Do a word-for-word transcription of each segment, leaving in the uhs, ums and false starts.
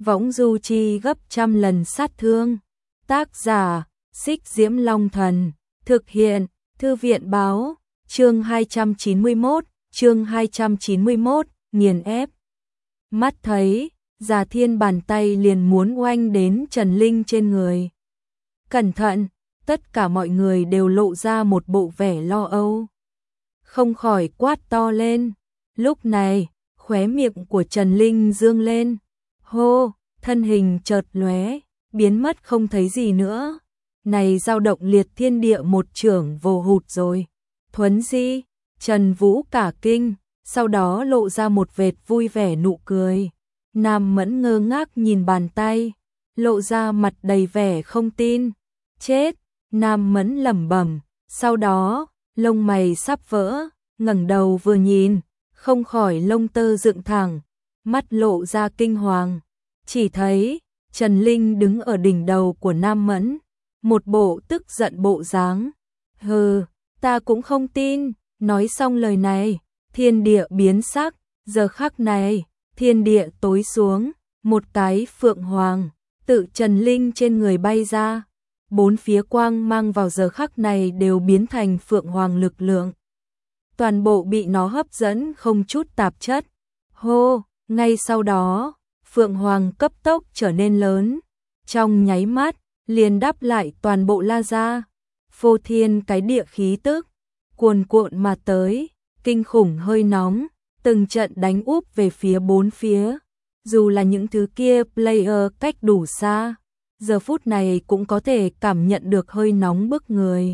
võng du chi gấp trăm lần sát thương. Tác giả, Xích Diễm Long Thần, thực hiện, Thư viện Báo, chương hai trăm chín mươi mốt, chương hai trăm chín mươi mốt, nghiền ép. Mắt thấy, Già Thiên bàn tay liền muốn oanh đến Trần Linh trên người. Cẩn thận, tất cả mọi người đều lộ ra một bộ vẻ lo âu. Không khỏi quát to lên. Lúc này, khóe miệng của Trần Linh dương lên. Hô, thân hình chợt lóe, biến mất không thấy gì nữa. Này dao động liệt thiên địa một chưởng vồ hụt rồi. Thuấn di, Trần Vũ cả kinh, sau đó lộ ra một vệt vui vẻ nụ cười. Nam Mẫn ngơ ngác nhìn bàn tay, lộ ra mặt đầy vẻ không tin. Chết, Nam Mẫn lẩm bẩm, sau đó, lông mày sắp vỡ, ngẩng đầu vừa nhìn, không khỏi lông tơ dựng thẳng, mắt lộ ra kinh hoàng. Chỉ thấy, Trần Linh đứng ở đỉnh đầu của Nam Mẫn, một bộ tức giận bộ dáng. Hừ, ta cũng không tin. Nói xong lời này, thiên địa biến sắc, giờ khắc này, thiên địa tối xuống, một cái phượng hoàng, tự Trần Linh trên người bay ra. Bốn phía quang mang vào giờ khắc này đều biến thành phượng hoàng lực lượng. Toàn bộ bị nó hấp dẫn không chút tạp chất. Hô, ngay sau đó, phượng hoàng cấp tốc trở nên lớn. Trong nháy mắt, liền đắp lại toàn bộ La Gia. Phô thiên cái địa khí tức, cuồn cuộn mà tới, kinh khủng hơi nóng, từng trận đánh úp về phía bốn phía. Dù là những thứ kia player cách đủ xa, giờ phút này cũng có thể cảm nhận được hơi nóng bức người.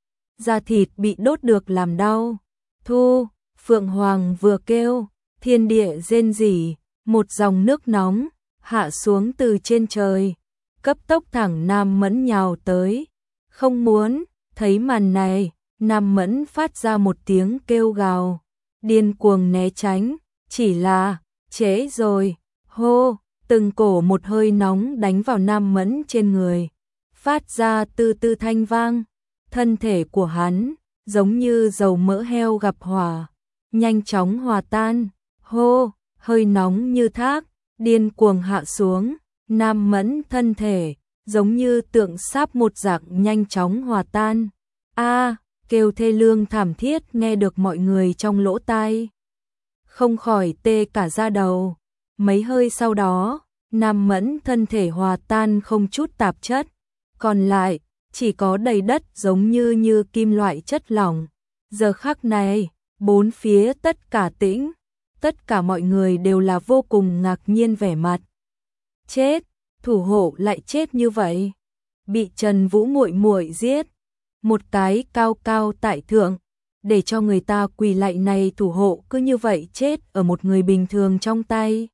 Da thịt bị đốt được làm đau. Thu, Phượng Hoàng vừa kêu, thiên địa rên rỉ, một dòng nước nóng hạ xuống từ trên trời, cấp tốc thẳng Nam Mẫn nhào tới. Không muốn thấy màn này, Nam Mẫn phát ra một tiếng kêu gào, điên cuồng né tránh, chỉ là trễ rồi. Hô, từng cổ một hơi nóng đánh vào Nam Mẫn trên người, phát ra từ từ thanh vang. Thân thể của hắn giống như dầu mỡ heo gặp hỏa, nhanh chóng hòa tan. Hô, hơi nóng như thác, điên cuồng hạ xuống. Nam Mẫn thân thể giống như tượng sáp một dạng nhanh chóng hòa tan. A, kêu thê lương thảm thiết nghe được mọi người trong lỗ tai, không khỏi tê cả da đầu. Mấy hơi sau đó, Nam Mẫn thân thể hòa tan không chút tạp chất, còn lại chỉ có đầy đất giống như như kim loại chất lỏng. Giờ khắc này, bốn phía tất cả tĩnh, tất cả mọi người đều là vô cùng ngạc nhiên vẻ mặt. Chết, thủ hộ lại chết như vậy, bị Trần Vũ muội muội giết, một cái cao cao tại thượng, để cho người ta quỳ lạy này thủ hộ cứ như vậy chết ở một người bình thường trong tay.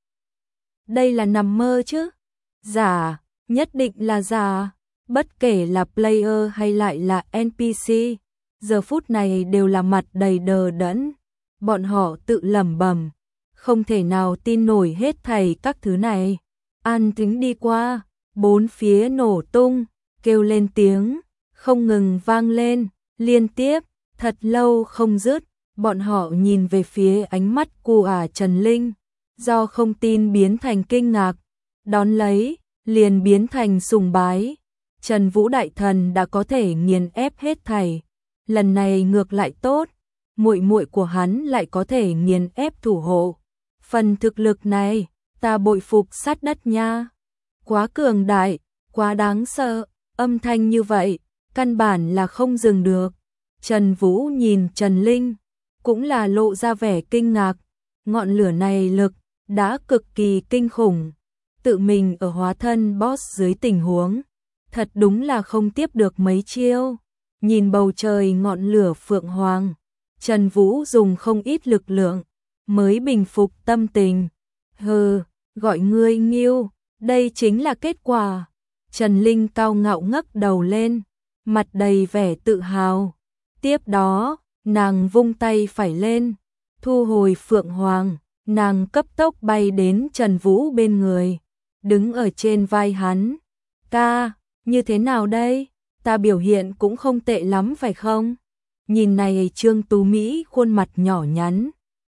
Đây là nằm mơ chứ? Giả, nhất định là giả. Bất kể là player hay lại là en pê xê, giờ phút này đều là mặt đầy đờ đẫn. Bọn họ tự lẩm bẩm, không thể nào tin nổi hết thảy các thứ này. An tính đi qua, bốn phía nổ tung, kêu lên tiếng, không ngừng vang lên, liên tiếp, thật lâu không dứt. Bọn họ nhìn về phía ánh mắt của ả Trần Linh, do không tin biến thành kinh ngạc, đón lấy, liền biến thành sùng bái. Trần Vũ đại thần đã có thể nghiền ép hết thảy, lần này ngược lại tốt, muội muội của hắn lại có thể nghiền ép thủ hộ. Phần thực lực này, ta bội phục sát đất nha. Quá cường đại, quá đáng sợ, âm thanh như vậy, căn bản là không dừng được. Trần Vũ nhìn Trần Linh, cũng là lộ ra vẻ kinh ngạc, ngọn lửa này lực đã cực kỳ kinh khủng. Tự mình ở hóa thân boss dưới tình huống, thật đúng là không tiếp được mấy chiêu. Nhìn bầu trời ngọn lửa phượng hoàng, Trần Vũ dùng không ít lực lượng mới bình phục tâm tình. Hừ, gọi ngươi nghiêu, đây chính là kết quả. Trần Linh cao ngạo ngẩng đầu lên, mặt đầy vẻ tự hào. Tiếp đó, nàng vung tay phải lên, thu hồi phượng hoàng, nàng cấp tốc bay đến Trần Vũ bên người, đứng ở trên vai hắn. Ca, như thế nào đây? Ta biểu hiện cũng không tệ lắm phải không? Nhìn này Trương Tú Mỹ khuôn mặt nhỏ nhắn,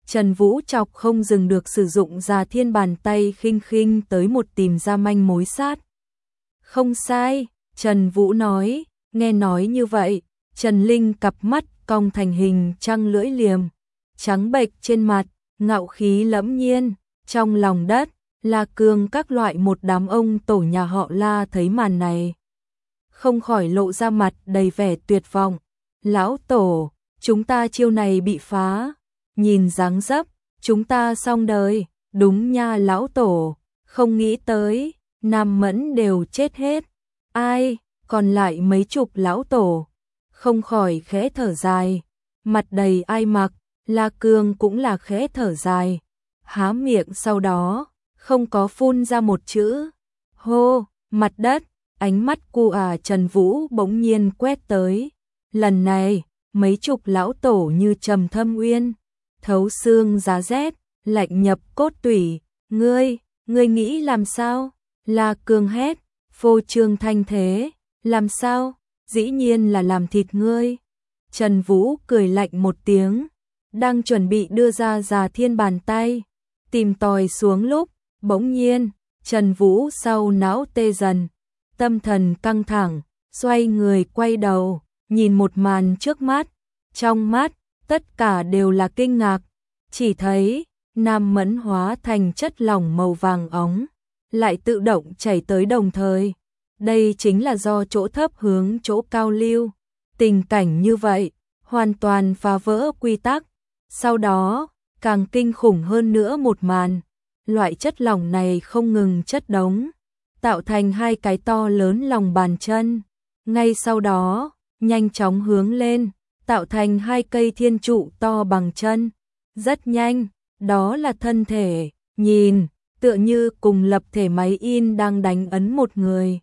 Trần Vũ chọc không dừng được sử dụng Già Thiên bàn tay khinh khinh tới một tìm ra manh mối sát. Không sai, Trần Vũ nói, nghe nói như vậy, Trần Linh cặp mắt cong thành hình trăng lưỡi liềm, trắng bệch trên mặt, ngạo khí lẫm nhiên, trong lòng đất, La Cương các loại một đám ông tổ nhà họ La thấy màn này. Không khỏi lộ ra mặt đầy vẻ tuyệt vọng, lão tổ, chúng ta chiêu này bị phá, nhìn dáng dấp, chúng ta xong đời, đúng nha lão tổ, không nghĩ tới, Nam Mẫn đều chết hết, ai, còn lại mấy chục lão tổ, không khỏi khẽ thở dài, mặt đầy ai mặc, La Cương cũng là khẽ thở dài, há miệng sau đó, không có phun ra một chữ, hô, mặt đất, ánh mắt cu à Trần Vũ bỗng nhiên quét tới, lần này, mấy chục lão tổ như trầm thâm uyên, thấu xương giá rét, lạnh nhập cốt tủy, ngươi, ngươi nghĩ làm sao? La Cương hét, phô trương thanh thế, làm sao? Dĩ nhiên là làm thịt ngươi. Trần Vũ cười lạnh một tiếng, đang chuẩn bị đưa ra Già Thiên bàn tay, tìm tòi xuống lúc, bỗng nhiên, Trần Vũ sau não tê dần, tâm thần căng thẳng, xoay người quay đầu, nhìn một màn trước mắt, trong mắt, tất cả đều là kinh ngạc, chỉ thấy, Nam Mẫn hóa thành chất lỏng màu vàng óng, lại tự động chảy tới đồng thời. Đây chính là do chỗ thấp hướng chỗ cao lưu. Tình cảnh như vậy, hoàn toàn phá vỡ quy tắc. Sau đó, càng kinh khủng hơn nữa một màn. Loại chất lỏng này không ngừng chất đống, tạo thành hai cái to lớn lòng bàn chân. Ngay sau đó, nhanh chóng hướng lên, tạo thành hai cây thiên trụ to bằng chân. Rất nhanh, đó là thân thể, nhìn, tựa như cùng lập thể máy in đang đánh ấn một người.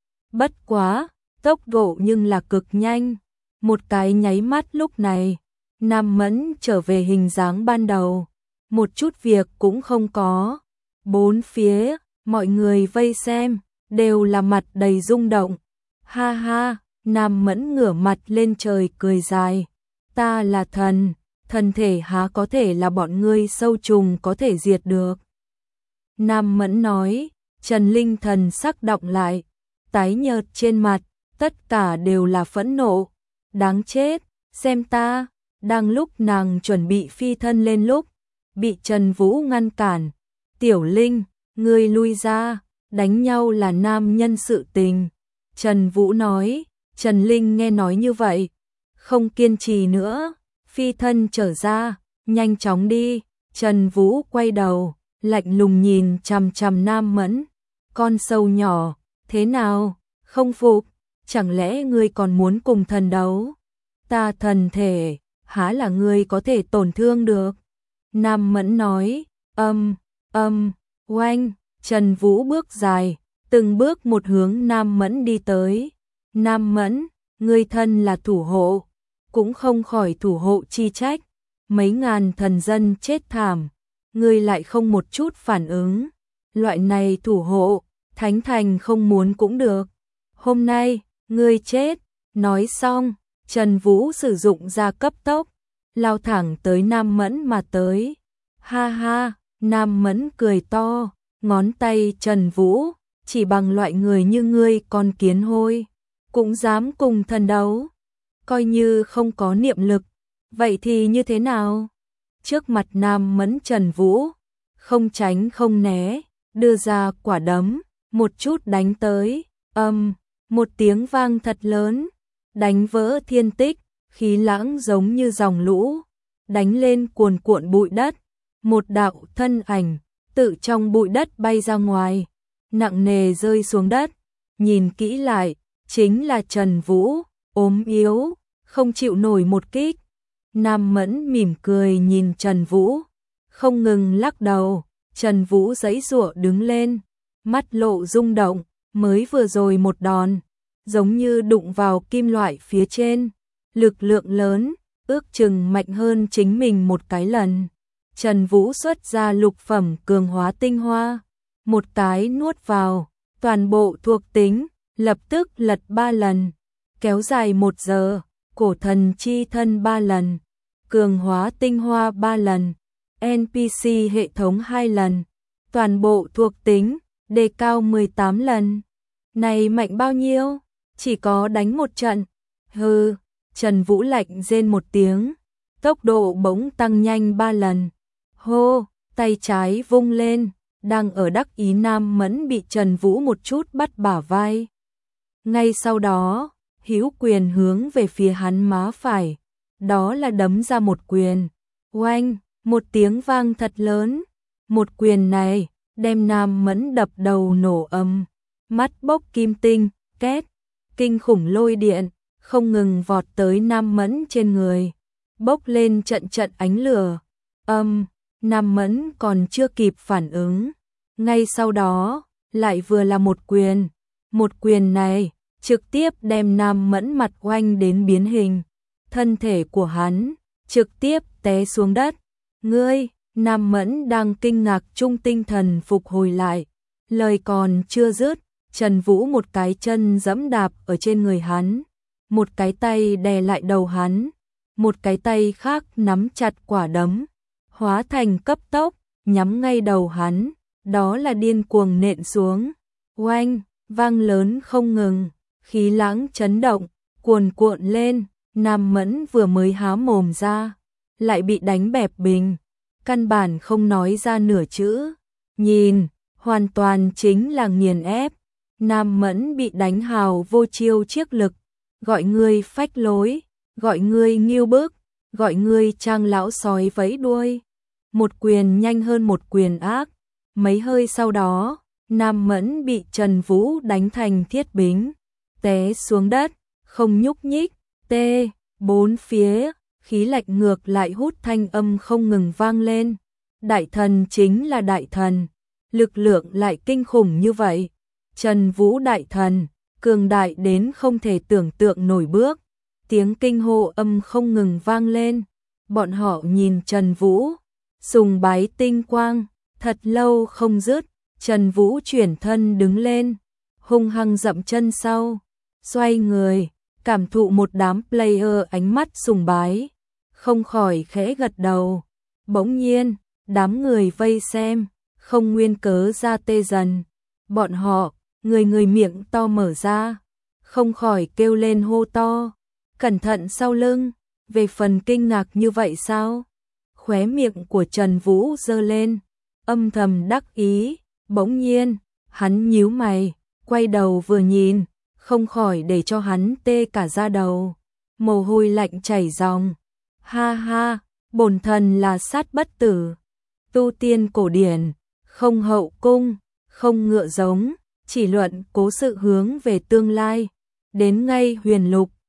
Bất quá, tốc độ nhưng là cực nhanh. Một cái nháy mắt lúc này, Nam Mẫn trở về hình dáng ban đầu. Một chút việc cũng không có. Bốn phía, mọi người vây xem, đều là mặt đầy rung động. Ha ha, Nam Mẫn ngửa mặt lên trời cười dài. Ta là thần, thân thể há có thể là bọn ngươi sâu trùng có thể diệt được. Nam Mẫn nói, Trần Linh thần sắc động lại, tái nhợt trên mặt, tất cả đều là phẫn nộ. Đáng chết, xem ta, đang lúc nàng chuẩn bị phi thân lên lúc, bị Trần Vũ ngăn cản. Tiểu Linh, ngươi lui ra, đánh nhau là nam nhân sự tình. Trần Vũ nói, Trần Linh nghe nói như vậy, không kiên trì nữa, phi thân trở ra, nhanh chóng đi. Trần Vũ quay đầu, lạnh lùng nhìn chằm chằm Nam Mẫn, con sâu nhỏ, thế nào, không phục, chẳng lẽ ngươi còn muốn cùng thần đấu? Ta thần thể, há là ngươi có thể tổn thương được? Nam Mẫn nói, âm, âm, oanh, Trần Vũ bước dài, từng bước một hướng Nam Mẫn đi tới. Nam Mẫn, ngươi thân là thủ hộ, cũng không khỏi thủ hộ chi trách, mấy ngàn thần dân chết thảm, ngươi lại không một chút phản ứng. Loại này thủ hộ, Thánh Thành không muốn cũng được. Hôm nay, ngươi chết. Nói xong, Trần Vũ sử dụng ra cấp tốc, lao thẳng tới Nam Mẫn mà tới. Ha ha, Nam Mẫn cười to, ngón tay Trần Vũ, chỉ bằng loại người như ngươi con kiến hôi, cũng dám cùng thần đấu. Coi như không có niệm lực, vậy thì như thế nào? Trước mặt Nam Mẫn Trần Vũ, không tránh không né, đưa ra quả đấm, một chút đánh tới, âm, một tiếng vang thật lớn, đánh vỡ thiên tích, khí lãng giống như dòng lũ, đánh lên cuồn cuộn bụi đất, một đạo thân ảnh, tự trong bụi đất bay ra ngoài, nặng nề rơi xuống đất, nhìn kỹ lại, chính là Trần Vũ, ốm yếu, không chịu nổi một kích. Nam Mẫn mỉm cười nhìn Trần Vũ, không ngừng lắc đầu. Trần Vũ giãy giụa đứng lên, mắt lộ rung động, mới vừa rồi một đòn, giống như đụng vào kim loại phía trên, lực lượng lớn, ước chừng mạnh hơn chính mình một cái lần. Trần Vũ xuất ra lục phẩm cường hóa tinh hoa, một cái nuốt vào, toàn bộ thuộc tính, lập tức lật ba lần, kéo dài một giờ, cổ thần chi thân ba lần, cường hóa tinh hoa ba lần, en pê xê hệ thống hai lần, toàn bộ thuộc tính đề cao mười tám lần. Này mạnh bao nhiêu? Chỉ có đánh một trận. Hừ, Trần Vũ lạnh rên một tiếng, tốc độ bỗng tăng nhanh ba lần. Hô, tay trái vung lên, đang ở đắc ý Nam Mẫn bị Trần Vũ một chút bắt bả vai. Ngay sau đó, hữu quyền hướng về phía hắn má phải, đó là đấm ra một quyền. Oanh, một tiếng vang thật lớn, một quyền này đem Nam Mẫn đập đầu nổ ầm, mắt bốc kim tinh, két, kinh khủng lôi điện không ngừng vọt tới Nam Mẫn trên người, bốc lên trận trận ánh lửa. Âm, Nam Mẫn còn chưa kịp phản ứng, ngay sau đó lại vừa là một quyền, một quyền này trực tiếp đem Nam Mẫn mặt oanh đến biến hình, thân thể của hắn trực tiếp té xuống đất. Ngươi, Nam Mẫn đang kinh ngạc chung tinh thần phục hồi lại, lời còn chưa dứt, Trần Vũ một cái chân giẫm đạp ở trên người hắn, một cái tay đè lại đầu hắn, một cái tay khác nắm chặt quả đấm, hóa thành cấp tốc, nhắm ngay đầu hắn, đó là điên cuồng nện xuống. Oanh, vang lớn không ngừng, khí lãng chấn động, cuồn cuộn lên, Nam Mẫn vừa mới há mồm ra, lại bị đánh bẹp bình, căn bản không nói ra nửa chữ. Nhìn, hoàn toàn chính là nghiền ép. Nam Mẫn bị đánh hào vô chiêu chiếc lực, gọi ngươi phách lối, gọi ngươi nghiêu bức, gọi ngươi trang lão sói vẫy đuôi. Một quyền nhanh hơn một quyền ác, mấy hơi sau đó, Nam Mẫn bị Trần Vũ đánh thành thiết bính, té xuống đất, không nhúc nhích. Tê, bốn phía, khí lạnh ngược lại hút thanh âm không ngừng vang lên. Đại thần chính là đại thần, lực lượng lại kinh khủng như vậy. Trần Vũ đại thần, cường đại đến không thể tưởng tượng nổi bước. Tiếng kinh hô âm không ngừng vang lên. Bọn họ nhìn Trần Vũ, sùng bái tinh quang, thật lâu không dứt. Trần Vũ chuyển thân đứng lên, hung hăng dậm chân sau, xoay người, cảm thụ một đám player ánh mắt sùng bái, không khỏi khẽ gật đầu. Bỗng nhiên, đám người vây xem, không nguyên cớ ra tê dần. Bọn họ, người người miệng to mở ra, không khỏi kêu lên hô to, cẩn thận sau lưng, về phần kinh ngạc như vậy sao? Khóe miệng của Trần Vũ giơ lên, âm thầm đắc ý. Bỗng nhiên, hắn nhíu mày, quay đầu vừa nhìn, không khỏi để cho hắn tê cả da đầu, mồ hôi lạnh chảy ròng. Ha ha, bổn thần là sát bất tử, tu tiên cổ điển, không hậu cung, không ngựa giống, chỉ luận cố sự hướng về tương lai, đến ngay huyền lục,